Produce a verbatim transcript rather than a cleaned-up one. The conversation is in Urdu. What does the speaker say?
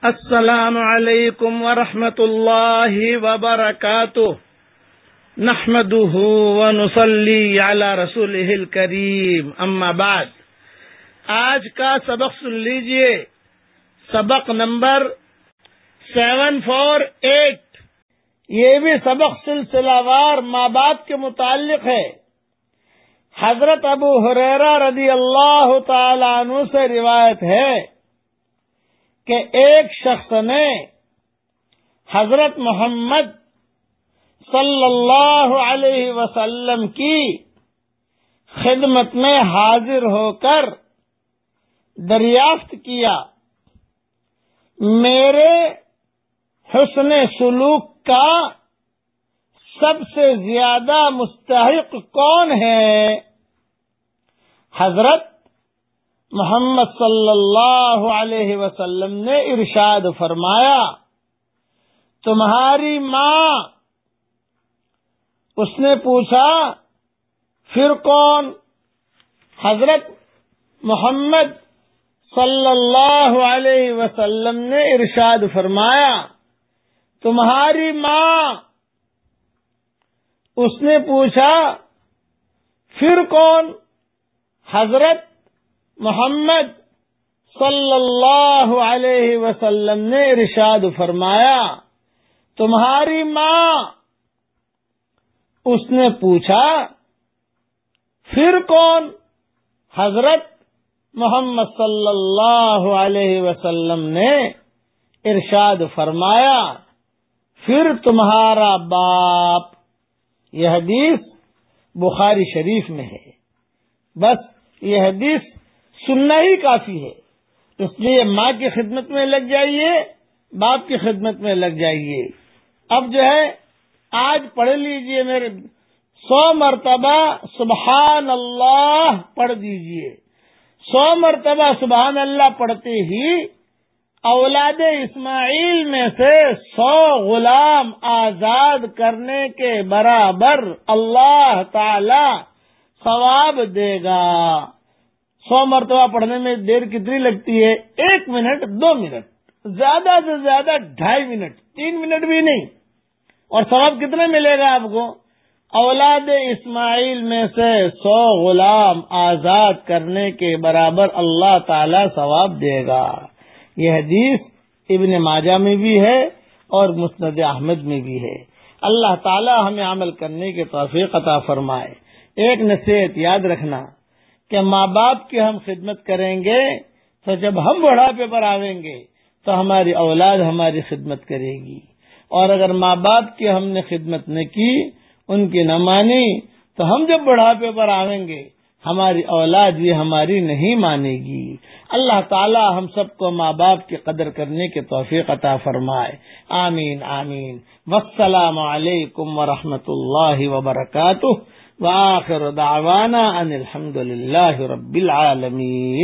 السلام علیکم ورحمۃ اللہ وبرکاتہ نحمده ونصلی علی رسولہ الکریم اما بعد. آج کا سبق سن لیجئے. سبق نمبر سیون فور ایٹ. یہ بھی سبق سلسلہ وار ماں باپ کے متعلق ہے. حضرت ابو ہریرہ رضی اللہ تعالی عنہ سے روایت ہے کہ ایک شخص نے حضرت محمد صلی اللہ علیہ وسلم کی خدمت میں حاضر ہو کر دریافت کیا، میرے حسن سلوک کا سب سے زیادہ مستحق کون ہے؟ حضرت محمد صلی اللہ علیہ وسلم نے ارشاد فرمایا، تمہاری ماں. اس نے پوچھا پھر کون؟ حضرت محمد صلی اللہ علیہ وسلم نے ارشاد فرمایا، تمہاری ماں. اس نے پوچھا پھر کون؟ حضرت محمد صلی اللہ علیہ وسلم نے ارشاد فرمایا، تمہاری ماں. اس نے پوچھا پھر کون؟ حضرت محمد صلی اللہ علیہ وسلم نے ارشاد فرمایا، پھر تمہارا باپ. یہ حدیث بخاری شریف میں ہے. بس یہ حدیث سننا ہی کافی ہے. اس لیے ماں کی خدمت میں لگ جائیے، باپ کی خدمت میں لگ جائیے. اب جو ہے آج پڑھ لیجئے، میرے سو مرتبہ سبحان اللہ پڑھ دیجئے. سو مرتبہ سبحان اللہ پڑھتے ہی اولاد اسماعیل میں سے سو غلام آزاد کرنے کے برابر اللہ تعالی ثواب دے گا. سو مرتبہ پڑھنے میں دیر کتنی لگتی ہے؟ ایک منٹ، دو منٹ، زیادہ سے زیادہ ڈھائی منٹ، تین منٹ بھی نہیں. اور ثواب کتنا ملے گا آپ کو؟ اولاد اسماعیل میں سے سو غلام آزاد کرنے کے برابر اللہ تعالی ثواب دے گا. یہ حدیث ابن ماجہ میں بھی ہے اور مسند احمد میں بھی ہے. اللہ تعالی ہمیں عمل کرنے کی توفیق عطا فرمائے. ایک نصیحت یاد رکھنا کہ ماں باپ کی ہم خدمت کریں گے تو جب ہم بڑھاپے پر آئیں گے تو ہماری اولاد ہماری خدمت کرے گی. اور اگر ماں باپ کی ہم نے خدمت نہ کی، ان کی نہ مانی، تو ہم جب بڑھاپے پر آئیں گے ہماری اولاد بھی ہماری نہیں مانے گی. اللہ تعالی ہم سب کو ماں باپ کی قدر کرنے کی توفیق عطا فرمائے. آمین آمین. والسلام علیکم ورحمۃ اللہ وبرکاتہ. وآخر دعوانا ان الحمد للہ رب العالمین.